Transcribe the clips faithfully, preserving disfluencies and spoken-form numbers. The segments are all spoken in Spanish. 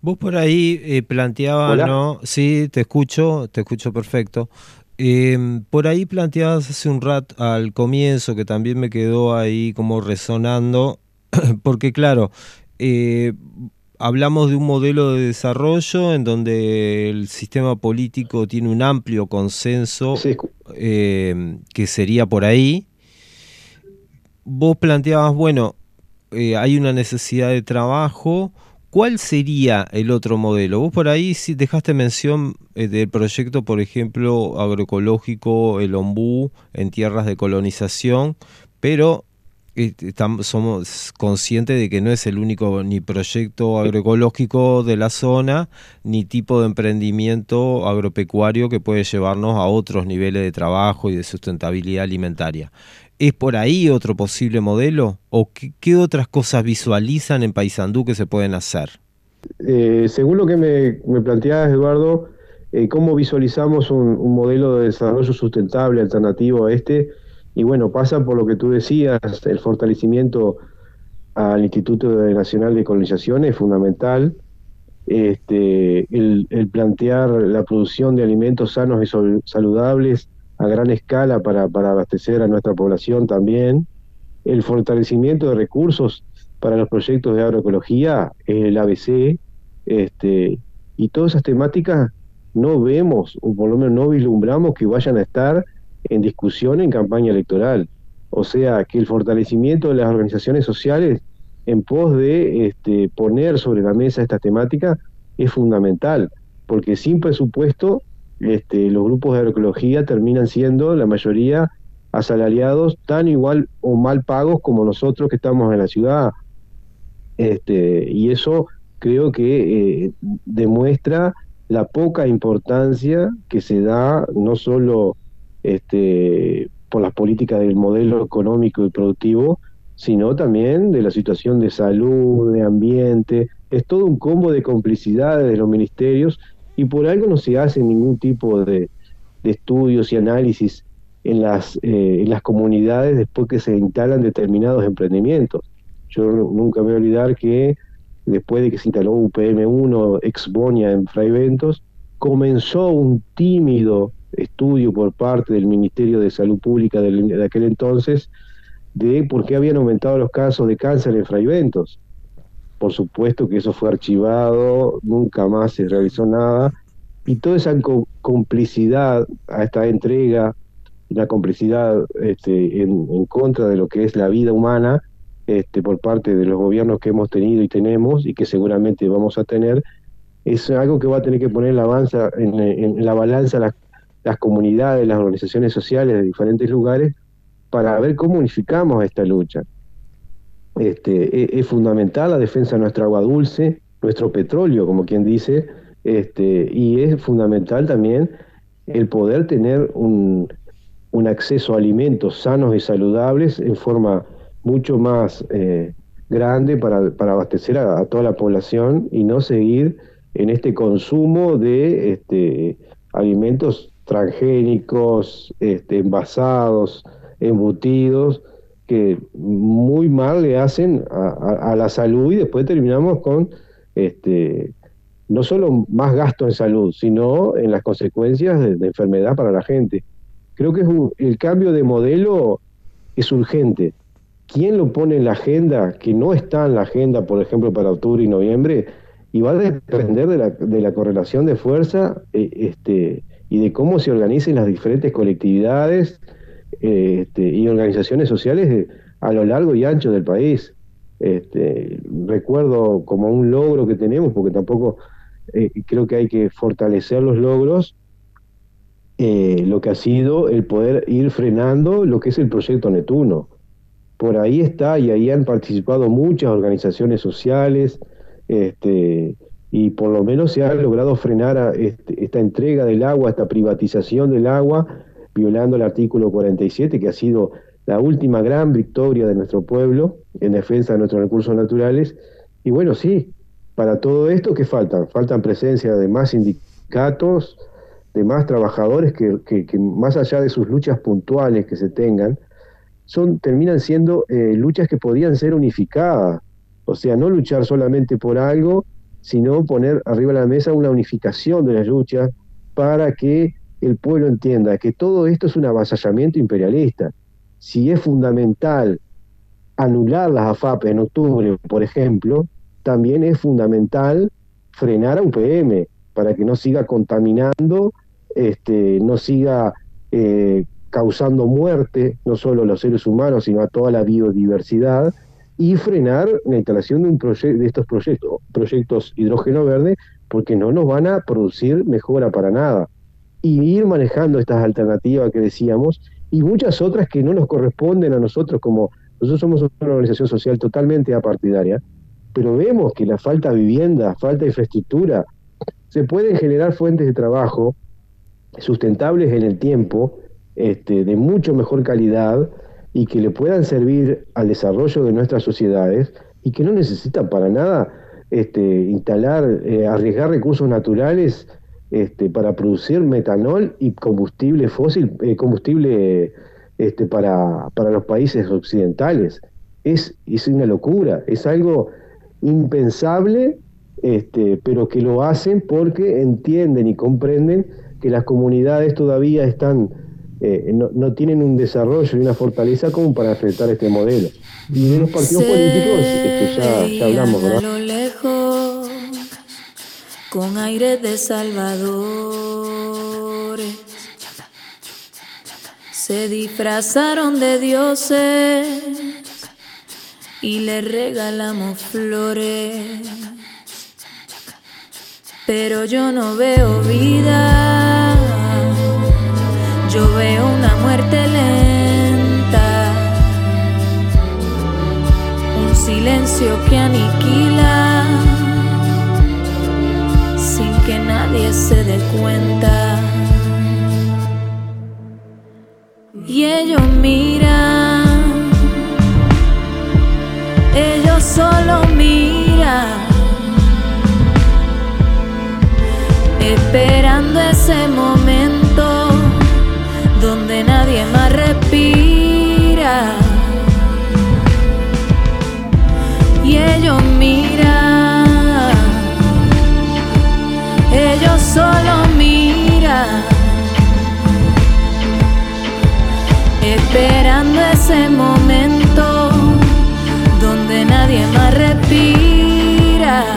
Vos por ahí eh, planteabas, Hola. ¿no? Sí, te escucho, te escucho perfecto. Em, por ahí planteabas hace un rato al comienzo, que también me quedó ahí como resonando, porque claro, eh, hablamos de un modelo de desarrollo en donde el sistema político tiene un amplio consenso, Sí, escu- em, que sería por ahí. Vos planteabas, bueno, eh, hay una necesidad de trabajo. ¿Cuál sería el otro modelo? Vos por ahí sí dejaste mención eh, del proyecto, por ejemplo, agroecológico, el ombú, en tierras de colonización, pero eh, tam- somos conscientes de que no es el único ni proyecto agroecológico de la zona, ni tipo de emprendimiento agropecuario que puede llevarnos a otros niveles de trabajo y de sustentabilidad alimentaria. ¿Es por ahí otro posible modelo? ¿O qué, qué otras cosas visualizan en Paysandú que se pueden hacer? eh, según lo que me, me planteabas, Eduardo, eh, ¿cómo visualizamos un, un modelo de desarrollo sustentable alternativo a este? Y bueno, pasa por lo que tú decías, el fortalecimiento al Instituto Nacional de Colonización es fundamental. Este, el, el plantear la producción de alimentos sanos y sol- saludables a gran escala para, para abastecer a nuestra población también. El fortalecimiento de recursos para los proyectos de agroecología es el A B C, este, y todas esas temáticas no vemos, o por lo menos no vislumbramos que vayan a estar en discusión en campaña electoral. O sea, que el fortalecimiento de las organizaciones sociales en pos de este, poner sobre la mesa esta temática es fundamental, porque sin presupuesto este, los grupos de agroecología terminan siendo la mayoría asalariados tan igual o mal pagos como nosotros que estamos en la ciudad. Este, y eso creo que eh, demuestra la poca importancia que se da no solo este, por las políticas del modelo económico y productivo, sino también de la situación de salud, de ambiente. Es todo un combo de complicidades de los ministerios y por algo no se hace ningún tipo de, de estudios y análisis en las, eh, en las comunidades después que se instalan determinados emprendimientos. Yo nunca me voy a olvidar que después de que se instaló U P M uno ex Bonia en Fray Ventos, comenzó un tímido estudio por parte del Ministerio de Salud Pública del- de aquel entonces de por qué habían aumentado los casos de cáncer en Fray Ventos. Por supuesto que eso fue archivado, nunca más se realizó nada, y toda esa co- complicidad a esta entrega, una complicidad este, en, en contra de lo que es la vida humana, este, por parte de los gobiernos que hemos tenido y tenemos y que seguramente vamos a tener, es algo que va a tener que poner la, avanza, en, en, en la balanza las, las comunidades, las organizaciones sociales de diferentes lugares para ver cómo unificamos esta lucha. Este, es, es fundamental la defensa de nuestra agua dulce, nuestro petróleo, como quien dice, este, y es fundamental también el poder tener un, un acceso a alimentos sanos y saludables en forma mucho más eh, grande para, para abastecer a, a toda la población y no seguir en este consumo de este, alimentos transgénicos, este, envasados, embutidos, que muy mal le hacen a, a, a la salud y después terminamos con este, no solo más gasto en salud, sino en las consecuencias de, de enfermedad para la gente. Creo que es un, el cambio de modelo es urgente. ¿Quién lo pone en la agenda que no está en la agenda, por ejemplo, para octubre y noviembre? Y va a depender de la, de la correlación de fuerza eh, este, y de cómo se organicen las diferentes colectividades eh, este, y organizaciones sociales de, a lo largo y ancho del país. Este, recuerdo como un logro que tenemos, porque tampoco eh, creo que hay que fortalecer los logros, eh, lo que ha sido el poder ir frenando lo que es el proyecto Netuno. Por ahí está y ahí han participado muchas organizaciones sociales, este, y por lo menos se ha logrado frenar a este, esta entrega del agua, esta privatización del agua, violando el artículo cuarenta y siete, que ha sido la última gran victoria de nuestro pueblo en defensa de nuestros recursos naturales. Y bueno, sí, para todo esto, ¿qué faltan? Faltan presencia de más sindicatos, de más trabajadores que, que, que más allá de sus luchas puntuales que se tengan, son, terminan siendo eh, luchas que podían ser unificadas. O sea, no luchar solamente por algo sino poner arriba de la mesa una unificación de las luchas para que el pueblo entienda que todo esto es un avasallamiento imperialista. Si es fundamental anular las A F A P en octubre, por ejemplo, también es fundamental frenar a U P M para que no siga contaminando, este, no siga eh, causando muerte, no solo a los seres humanos, sino a toda la biodiversidad, y frenar la instalación de, un proye- de estos proyectos, proyectos hidrógeno verde, porque no nos van a producir mejora para nada. Y ir manejando estas alternativas que decíamos, y muchas otras que no nos corresponden a nosotros, como nosotros somos una organización social totalmente apartidaria, pero vemos que la falta de vivienda, falta de infraestructura, se pueden generar fuentes de trabajo sustentables en el tiempo, este, de mucho mejor calidad, y que le puedan servir al desarrollo de nuestras sociedades, y que no necesitan para nada este, instalar, eh, arriesgar recursos naturales este, para producir metanol y combustible fósil, eh, combustible este, para, para los países occidentales. Es, es una locura, es algo impensable, este, pero que lo hacen porque entienden y comprenden que las comunidades todavía están, eh, no, no tienen un desarrollo y una fortaleza como para enfrentar este modelo. Y de los partidos Se políticos, este, ya, ya hablamos, ¿verdad? A lo lejos, con aire de salvadores, se disfrazaron de dioses y le regalamos flores. Pero yo no veo vida, yo veo una muerte lenta, un silencio que aniquila sin que nadie se dé cuenta. Y ellos miran, ellos solo miran, esperando ese momento donde nadie más respira. Y ellos miran, ellos solo miran, esperando ese momento donde nadie más respira.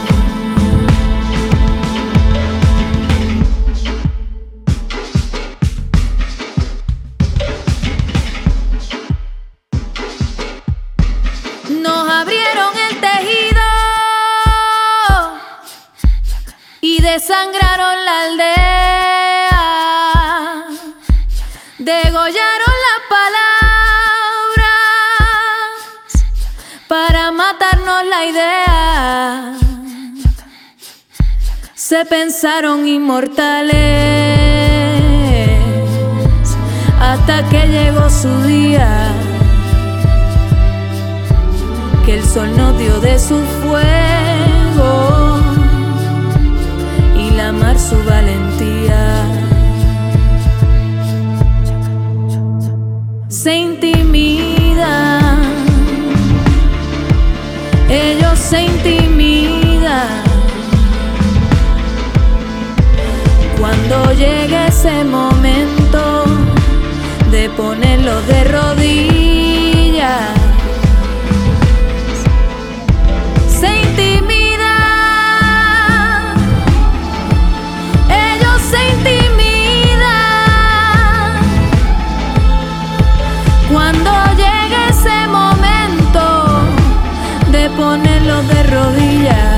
Nos abrieron el tejido y desangraron la aldea, degollaron las palabras para matarnos la idea. Se pensaron inmortales hasta que llegó su día, que el sol nos dio de su fuego y la mar su valentía. Se intimidan, ellos se intimidan cuando llegue ese momento de ponerlos de rodillas. Se intimidan, ellos se intimidan cuando llegue ese momento de ponerlos de rodillas.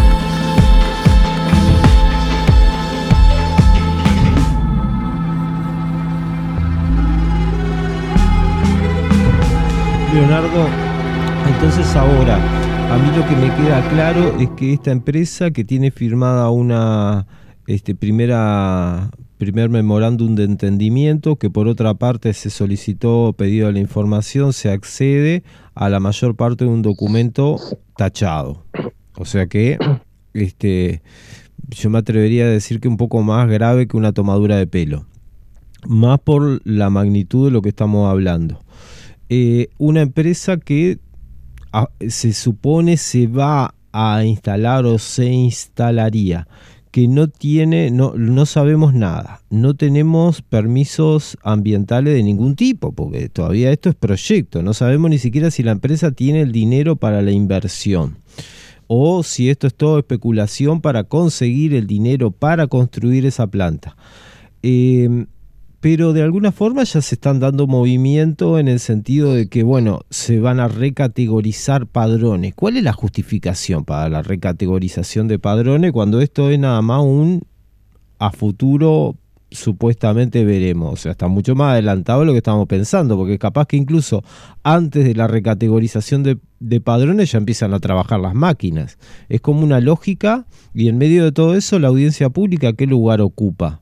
Leonardo, entonces ahora, a mí lo que me queda claro es que esta empresa que tiene firmada una este, primera primer memorándum de entendimiento, que por otra parte se solicitó pedido de la información, se accede a la mayor parte de un documento tachado. O sea que este, yo me atrevería a decir que un poco más grave que una tomadura de pelo, más por la magnitud de lo que estamos hablando. Eh, una empresa que a, se supone se va a instalar o se instalaría, que no tiene, no, no sabemos nada, no tenemos permisos ambientales de ningún tipo, porque todavía esto es proyecto, no sabemos ni siquiera si la empresa tiene el dinero para la inversión, o si esto es todo especulación para conseguir el dinero para construir esa planta. Eh, pero de alguna forma ya se están dando movimiento en el sentido de que, bueno, se van a recategorizar padrones. ¿Cuál es la justificación para la recategorización de padrones cuando esto es nada más un a futuro supuestamente veremos? O sea, está mucho más adelantado de lo que estamos pensando, porque capaz que incluso antes de la recategorización de, de padrones ya empiezan a trabajar las máquinas. Es como una lógica, y en medio de todo eso, la audiencia pública, ¿qué lugar ocupa?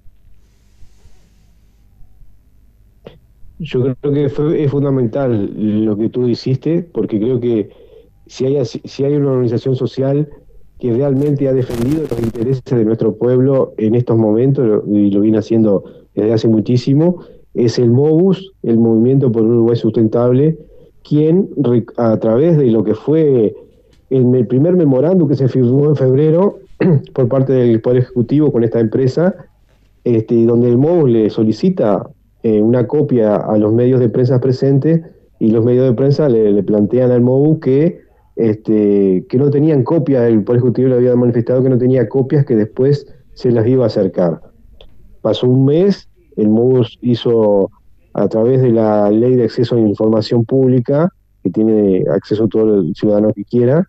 Yo creo que fue, es fundamental lo que tú hiciste, porque creo que si hay, si hay una organización social que realmente ha defendido los intereses de nuestro pueblo en estos momentos, y lo viene haciendo desde hace muchísimo, es el MOVUS, el Movimiento por un Uruguay Sustentable, quien a través de lo que fue el, el primer memorándum que se firmó en febrero por parte del Poder Ejecutivo con esta empresa, este, donde el MOVUS le solicita Eh, una copia a los medios de prensa presentes, y los medios de prensa le, le plantean al MOVUS que, este, que no tenían copias, el Poder Ejecutivo le había manifestado que no tenía copias, que después se las iba a acercar. Pasó un mes, el MOVUS hizo, a través de la Ley de Acceso a la Información Pública, que tiene acceso a todo el ciudadano que quiera,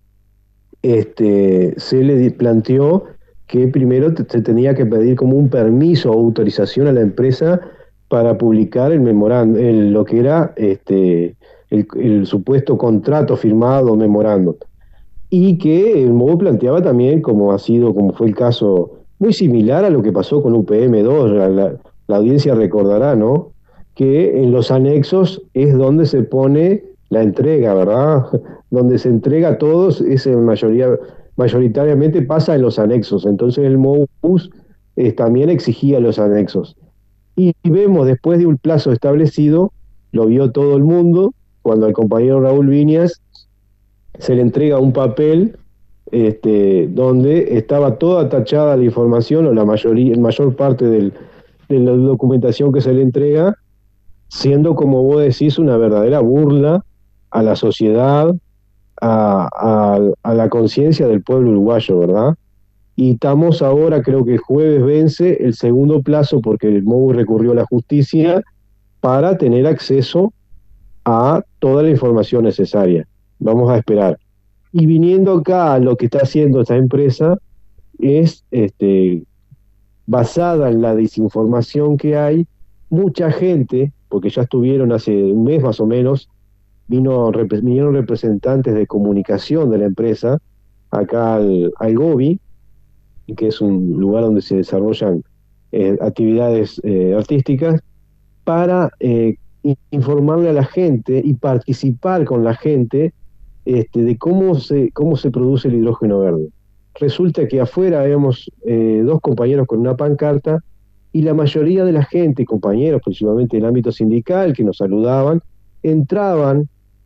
este, se le planteó que primero te, se tenía que pedir como un permiso o autorización a la empresa para publicar el memorándum, el, lo que era este, el, el supuesto contrato firmado, memorándum. Y que el MOVUS planteaba también, como ha sido, como fue el caso, muy similar a lo que pasó con U P M dos, la, la, la audiencia recordará, ¿no? Que en los anexos es donde se pone la entrega, ¿verdad? Donde se entrega a todos, es en mayoría, mayoritariamente pasa en los anexos. Entonces el MOVUS eh, también exigía los anexos. Y vemos, después de un plazo establecido, lo vio todo el mundo, cuando al compañero Raúl Viñas se le entrega un papel este, donde estaba toda tachada la información, o la mayoría, la mayor parte del, de la documentación que se le entrega, siendo, como vos decís, una verdadera burla a la sociedad, a, a, a la conciencia del pueblo uruguayo, ¿verdad? Y estamos ahora, creo que el jueves vence el segundo plazo, porque el MOVUS recurrió a la justicia para tener acceso a toda la información necesaria. Vamos a esperar. Y viniendo acá, lo que está haciendo esta empresa es, este, basada en la desinformación que hay, mucha gente, porque ya estuvieron hace un mes más o menos, vino, vinieron representantes de comunicación de la empresa, acá al, al Gobi, que es un lugar donde se desarrollan eh, actividades eh, artísticas, para eh, informarle a la gente y participar con la gente este, de cómo se, cómo se produce el hidrógeno verde. Resulta que afuera habíamos eh, dos compañeros con una pancarta, y la mayoría de la gente, compañeros principalmente del ámbito sindical, que nos saludaban, entraban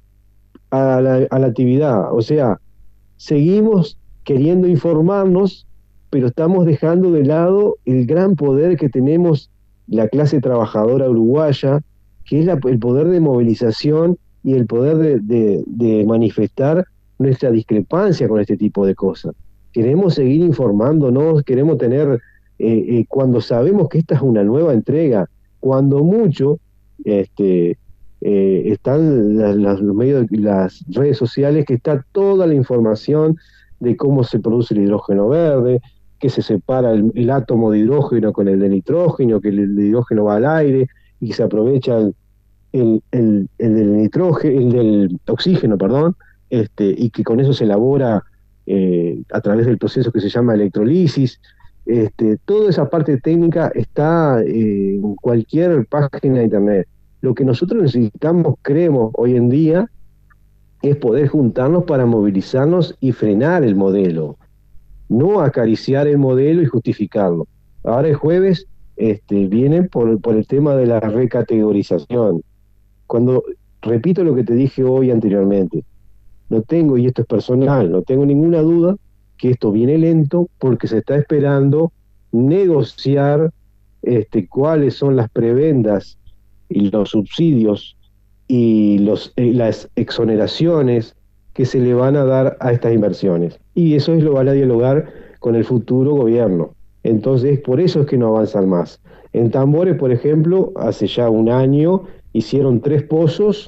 a la, a la actividad. O sea, seguimos queriendo informarnos, pero estamos dejando de lado el gran poder que tenemos la clase trabajadora uruguaya, que es la, el poder de movilización y el poder de, de, de manifestar nuestra discrepancia con este tipo de cosas. Queremos seguir informándonos, queremos tener, eh, eh, cuando sabemos que esta es una nueva entrega, cuando mucho este, eh, están las, las, los medios, las redes sociales, que está toda la información de cómo se produce el hidrógeno verde, que se separa el, el átomo de hidrógeno con el de nitrógeno, que el, el de hidrógeno va al aire y se aprovecha el, el, el, el del nitrógeno, el del oxígeno, perdón, este, y que con eso se elabora eh, a través del proceso que se llama electrolisis. Este, toda esa parte técnica está eh, en cualquier página de internet. Lo que nosotros necesitamos, creemos, hoy en día, es poder juntarnos para movilizarnos y frenar el modelo, no acariciar el modelo y justificarlo. Ahora el jueves este, vienen por, por el tema de la recategorización. Cuando, repito lo que te dije hoy anteriormente, no tengo, y esto es personal, no tengo ninguna duda que esto viene lento porque se está esperando negociar este, cuáles son las prebendas y los subsidios y los, eh, las exoneraciones que se le van a dar a estas inversiones. Y eso es lo van a dialogar con el futuro gobierno. Entonces, por eso es que no avanzan más. En Tambores, por ejemplo, hace ya un año hicieron tres pozos,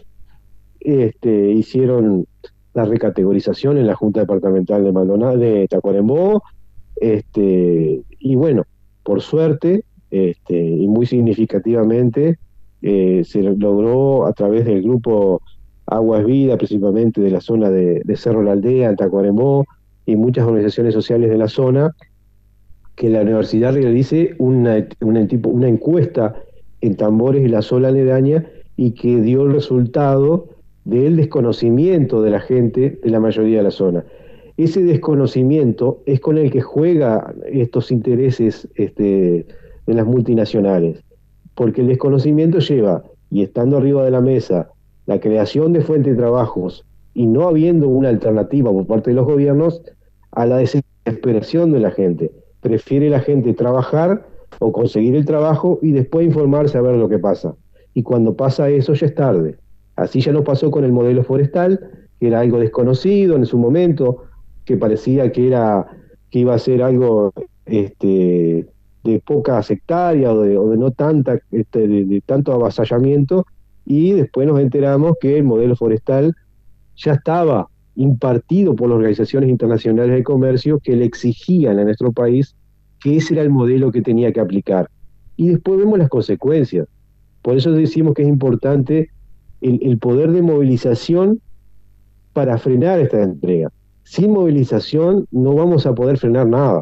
este, hicieron la recategorización en la Junta Departamental de Maldonado, de Tacuarembó, este, y bueno, por suerte, este, y muy significativamente, eh, se logró a través del grupo Aguas Vida, principalmente de la zona de, de Cerro La Aldea, en Tacuarembó, y muchas organizaciones sociales de la zona, que la universidad realice una, una, tipo, una encuesta en Tambores y la zona aledaña, y que dio el resultado del desconocimiento de la gente de la mayoría de la zona. Ese desconocimiento es con el que juega estos intereses este, de las multinacionales, porque el desconocimiento lleva, y estando arriba de la mesa, la creación de fuentes de trabajos, y no habiendo una alternativa por parte de los gobiernos, a la desesperación de la gente. Prefiere la gente trabajar o conseguir el trabajo y después informarse a ver lo que pasa. Y cuando pasa eso ya es tarde. Así ya no pasó con el modelo forestal, que era algo desconocido en su momento, que parecía que era que iba a ser algo este, de poca hectárea o de, o de no tanta este, de, de tanto avasallamiento, y después nos enteramos que el modelo forestal ya estaba impartido por las organizaciones internacionales de comercio que le exigían a nuestro país que ese era el modelo que tenía que aplicar. Y después vemos las consecuencias. Por eso decimos que es importante el, el poder de movilización para frenar esta entrega. Sin movilización no vamos a poder frenar nada.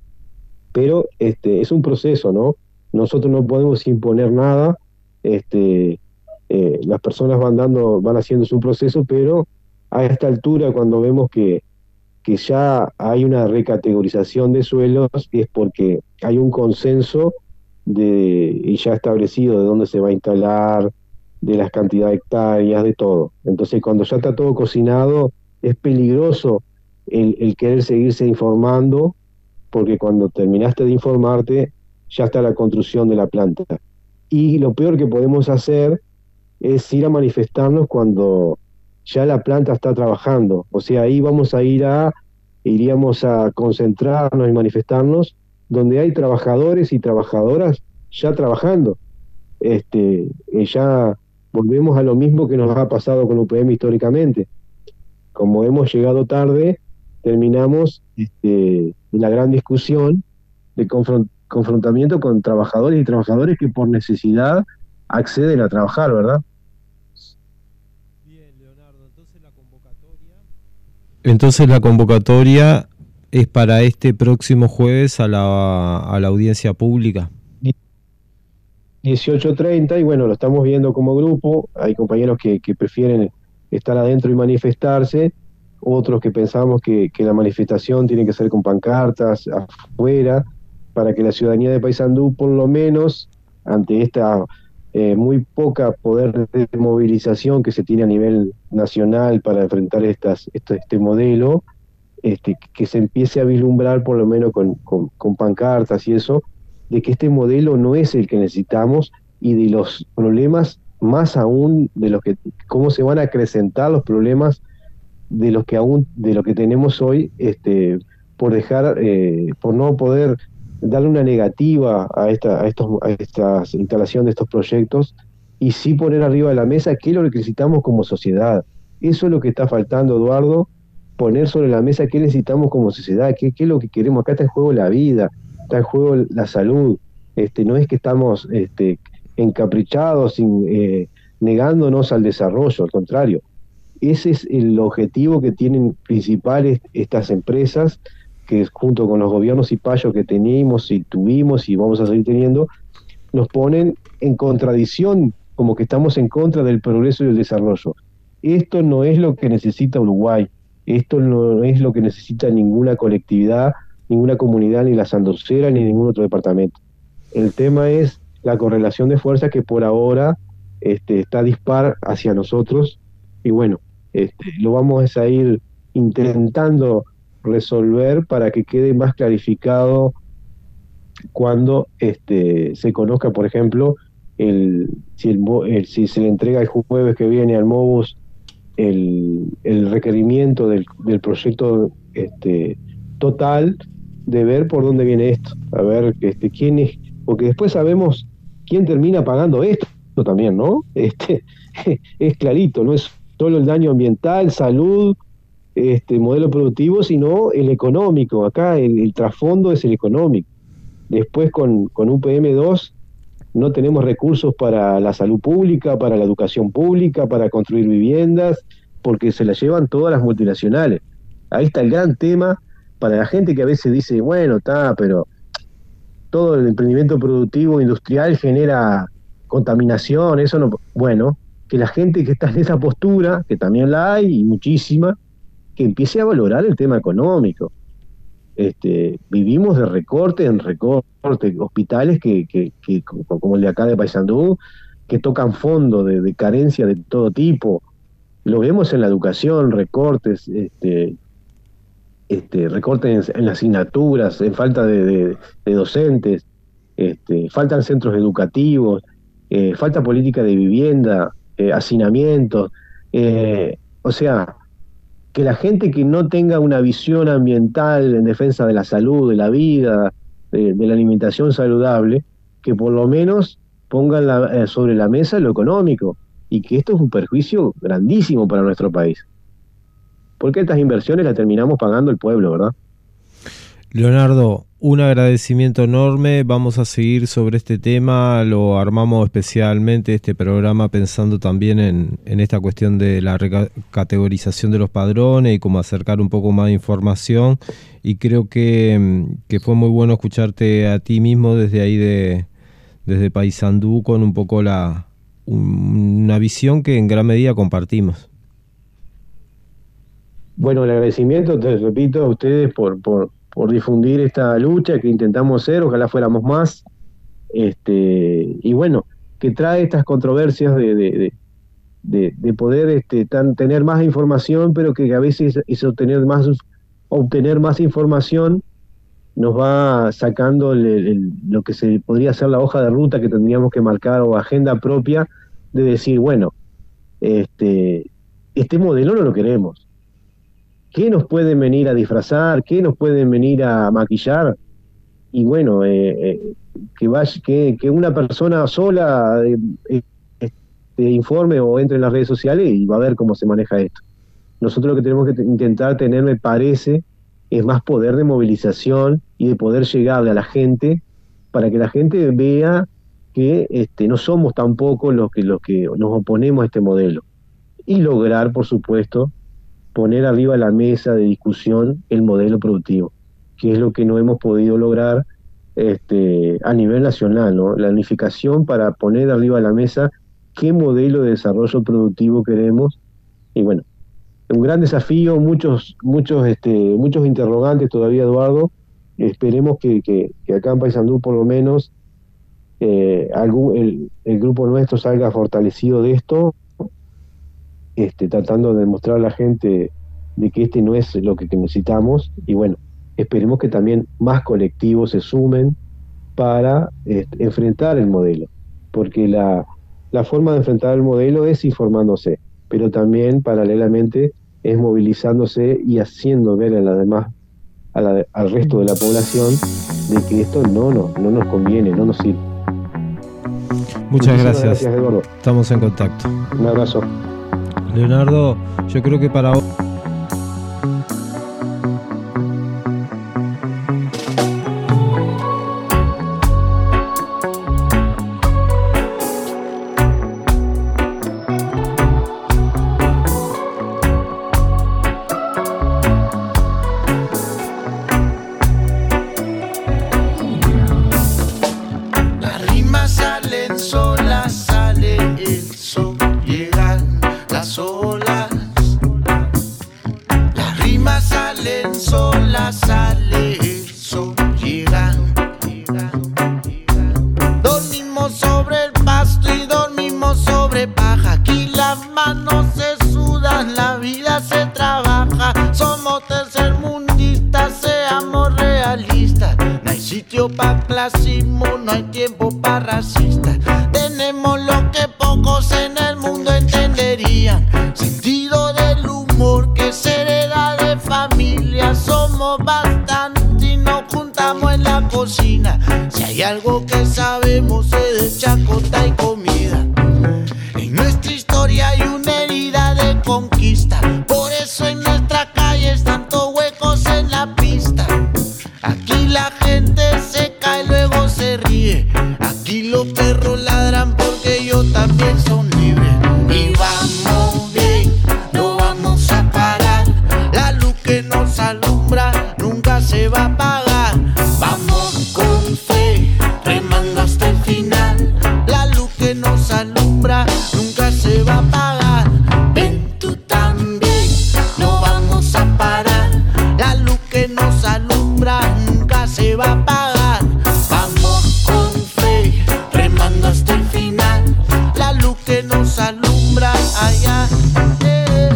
Pero este, es un proceso, ¿no? Nosotros no podemos imponer nada. Este, eh, las personas van dando, van haciendo su proceso, pero a esta altura, cuando vemos que, que ya hay una recategorización de suelos, es porque hay un consenso de, y ya establecido de dónde se va a instalar, de las cantidades de hectáreas, de todo. Entonces, cuando ya está todo cocinado, es peligroso el, el querer seguirse informando, porque cuando terminaste de informarte, ya está la construcción de la planta. Y lo peor que podemos hacer es ir a manifestarnos cuando ya la planta está trabajando. O sea, ahí vamos a ir a, iríamos a concentrarnos y manifestarnos donde hay trabajadores y trabajadoras ya trabajando. Este, ya volvemos a lo mismo que nos ha pasado con U P M históricamente. Como hemos llegado tarde, terminamos este, en la gran discusión de confront confrontamiento con trabajadores y trabajadores que por necesidad acceden a trabajar, ¿verdad? Bien, Leonardo, entonces la convocatoria... Entonces la convocatoria es para este próximo jueves a la, a la audiencia pública. dieciocho treinta, y bueno, lo estamos viendo como grupo. Hay compañeros que, que prefieren estar adentro y manifestarse, otros que pensamos que, que la manifestación tiene que ser con pancartas afuera, para que la ciudadanía de Paysandú, por lo menos, ante esta eh, muy poca poder de movilización que se tiene a nivel nacional para enfrentar estas, este, este modelo, este, que se empiece a vislumbrar por lo menos con, con, con pancartas y eso, de que este modelo no es el que necesitamos, y de los problemas, más aún de los que, cómo se van a acrecentar los problemas de los que aún, de lo que tenemos hoy, este, por dejar, eh, por no poder darle una negativa a esta, a estos, a esta instalación de estos proyectos, y sí poner arriba de la mesa qué es lo que necesitamos como sociedad. Eso es lo que está faltando, Eduardo, poner sobre la mesa qué necesitamos como sociedad, qué, qué es lo que queremos. Acá está en juego la vida, está en juego la salud. Este, no es que estamos este, encaprichados, sin, eh, negándonos al desarrollo, al contrario. Ese es el objetivo que tienen principales estas empresas, que junto con los gobiernos y payos que teníamos y tuvimos y vamos a seguir teniendo, nos ponen en contradicción, como que estamos en contra del progreso y el desarrollo. Esto no es lo que necesita Uruguay, esto no es lo que necesita ninguna colectividad, ninguna comunidad, ni la Sandoncera, ni ningún otro departamento. El tema es la correlación de fuerzas que por ahora este, está dispar hacia nosotros, y bueno, este, lo vamos a ir intentando resolver para que quede más clarificado cuando este, se conozca, por ejemplo, el, si, el, el, si se le entrega el jueves que viene al MOBUS el, el requerimiento del, del proyecto este, total, de ver por dónde viene esto, a ver este, quién es, porque después sabemos quién termina pagando esto también, ¿no? Este, es clarito, no es solo el daño ambiental, salud, este modelo productivo, sino el económico. Acá el, el trasfondo es el económico. Después con, con U P M dos no tenemos recursos para la salud pública, para la educación pública, para construir viviendas, porque se las llevan todas las multinacionales. Ahí está el gran tema para la gente que a veces dice, bueno, está, pero todo el emprendimiento productivo industrial genera contaminación, eso no... Bueno, que la gente que está en esa postura, que también la hay, y muchísima, que empiece a valorar el tema económico. Este, vivimos de recorte en recorte, hospitales que, que, que como el de acá de Paysandú, que tocan fondo de, de carencia de todo tipo. Lo vemos en la educación, recortes, este, este, recortes en, en las asignaturas, en falta de, de, de docentes, este, faltan centros educativos, eh, falta política de vivienda, eh, hacinamientos, eh, o sea, que la gente que no tenga una visión ambiental en defensa de la salud, de la vida, de, de la alimentación saludable, que por lo menos pongan la, eh, sobre la mesa lo económico, y que esto es un perjuicio grandísimo para nuestro país. Porque estas inversiones las terminamos pagando el pueblo, ¿verdad? Leonardo, un agradecimiento enorme. Vamos a seguir sobre este tema. Lo armamos especialmente este programa pensando también en, en esta cuestión de la recategorización de los padrones y cómo acercar un poco más de información. Y creo que, que fue muy bueno escucharte a ti mismo desde ahí de desde Paysandú con un poco la una visión que en gran medida compartimos. Bueno, el agradecimiento, te repito, a ustedes por, por, por difundir esta lucha que intentamos hacer, ojalá fuéramos más, este, y bueno, que trae estas controversias de, de, de, de, de poder este, tan, tener más información, pero que a veces es obtener más, obtener más información nos va sacando el, el, lo que se podría ser la hoja de ruta que tendríamos que marcar o agenda propia de decir, bueno, este, este modelo no lo queremos. ¿Qué nos pueden venir a disfrazar? ¿Qué nos pueden venir a maquillar? Y bueno, eh, eh, que, vaya, que, que una persona sola eh, eh, informe o entre en las redes sociales y va a ver cómo se maneja esto. Nosotros lo que tenemos que intentar tener, me parece, es más poder de movilización y de poder llegarle a la gente para que la gente vea que este, no somos tampoco los que, los que nos oponemos a este modelo. Y lograr, por supuesto, poner arriba de la mesa de discusión el modelo productivo, que es lo que no hemos podido lograr este, a nivel nacional, ¿no? La unificación para poner arriba de la mesa qué modelo de desarrollo productivo queremos. Y bueno, un gran desafío, muchos muchos este, muchos interrogantes todavía, Eduardo. Esperemos que, que, que acá en Paysandú por lo menos eh, algún, el, el grupo nuestro salga fortalecido de esto, Este, tratando de demostrar a la gente de que este no es lo que necesitamos, y bueno, esperemos que también más colectivos se sumen para este, enfrentar el modelo, porque la, la forma de enfrentar el modelo es informándose, pero también paralelamente es movilizándose y haciendo ver a la demás, a la, al resto de la población de que esto no, no, no nos conviene, no nos sirve. Muchas gracias. gracias, Eduardo. Estamos en contacto. Un abrazo. Leonardo, yo creo que para hoy... Las rimas salen solas, sale el sol, llegan las olas. sitio para clasismo, no hay tiempo para racistas. Tenemos lo que pocos en el mundo entenderían, sentido del humor que se hereda de familia. Somos bastantes y nos juntamos en la cocina. Si hay algo que sabemos es de chacota y comida. En nuestra historia hay una herida de conquista, por eso en nuestra calle están tantos huecos en la pista. Aquí la gente se cae, luego se ríe. Aquí los perros ladran porque ellos también son libres. Y vamos bien, no vamos a parar. La luz que nos alumbra nunca se va a apagar. Vamos con fe, remando hasta el final. La luz que nos alumbra nunca se va a apagar. Ven tú también, no vamos a parar. La luz que nos alumbra nunca se va a apagar. Vamos con fe, remando hasta el final. La luz que nos alumbra allá. eh.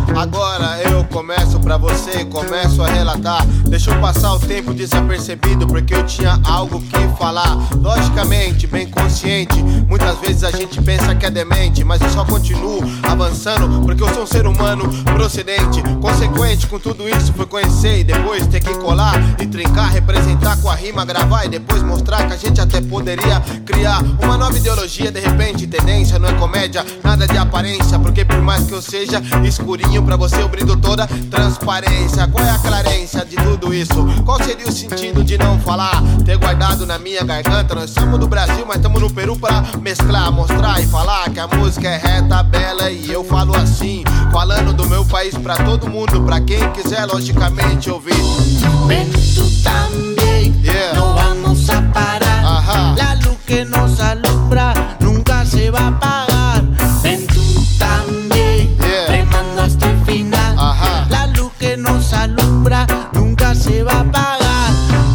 Agora eu começo pra você, começo a relatar. Deixa eu passar o tempo desapercebido, porque eu tinha algo que falar. Logicamente, bem consciente, muitas vezes a gente pensa que é demente, mas eu só continuo avançando, porque eu sou um ser humano procedente. Consequente com tudo isso foi conhecer e depois ter que colar e trincar, representar com a rima, gravar e depois mostrar que a gente até poderia criar uma nova ideologia. De repente, tendência, não é comédia, nada de aparência, porque por mais que eu seja escurinho, pra você eu brindo toda transparência. Qual é a clarência de tudo isso? Qual seria o sentido de não falar? Ter guardado na minha garganta. Nós somos do Brasil, mas estamos no Peru pra mesclar, mostrar e falar que a música é reta, bela e eu falo assim, falando do meu país pra todo mundo, pra quem quiser logicamente ouvir. Ven tú también, Yeah. no vamos a parar. Ajá. La luz que nos alumbra nunca se va a apagar. Ven tú también, Yeah. remando hasta el final. Ajá. La luz que nos alumbra nunca se va a apagar.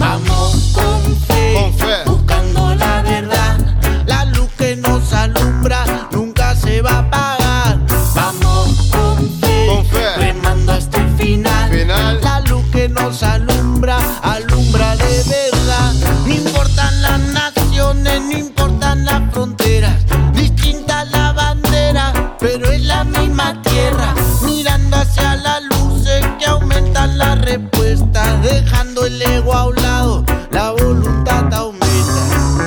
Vamos con fe, Con fe. buscando la verdad. La luz que nos alumbra nunca se va a apagar. Vamos con fe, Con fe. remando hasta el final. Final. La luz que nos alumbra, alumbra de verdad. No importan las naciones, no importan las fronteras, distinta la bandera, pero es la misma tierra. Mirando hacia las luces que aumentan la respuesta, dejando el ego a un lado, la voluntad aumenta.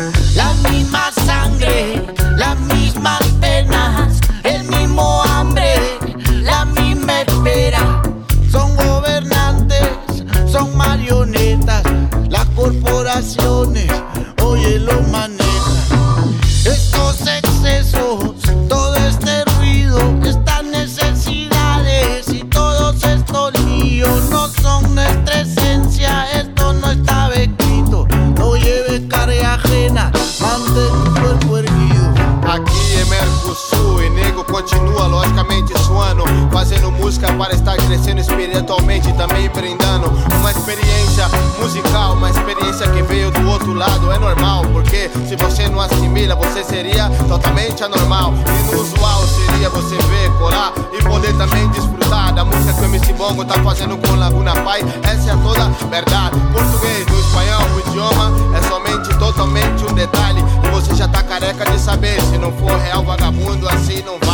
La misma sangre, las mismas penas, el mismo hambre, la misma espera. Son gobernantes, son marionetas, las corporaciones, oye, lo manejan. Estos excesos, todo este ruido, estas necesidades y todos estos líos no son nuestra esencia, esto no estaba escrito. No lleves carga ajena, mantén tu cuerpo erguido. Aqui é Mercosul e nego continua logicamente suando, fazendo música para estar crescendo espiritualmente e também brindando uma experiência musical, uma experiência que veio do outro lado. É normal, porque se você não assimila, você seria totalmente anormal. Inusual seria você ver, colar e poder também desfrutar da música que o M C Bongo tá fazendo com Laguna Pai. Essa é toda verdade. Português, do espanhol, o idioma é somente totalmente um detalhe, e você já tá careca de saber. Se não for real vagabundo, assim não vai.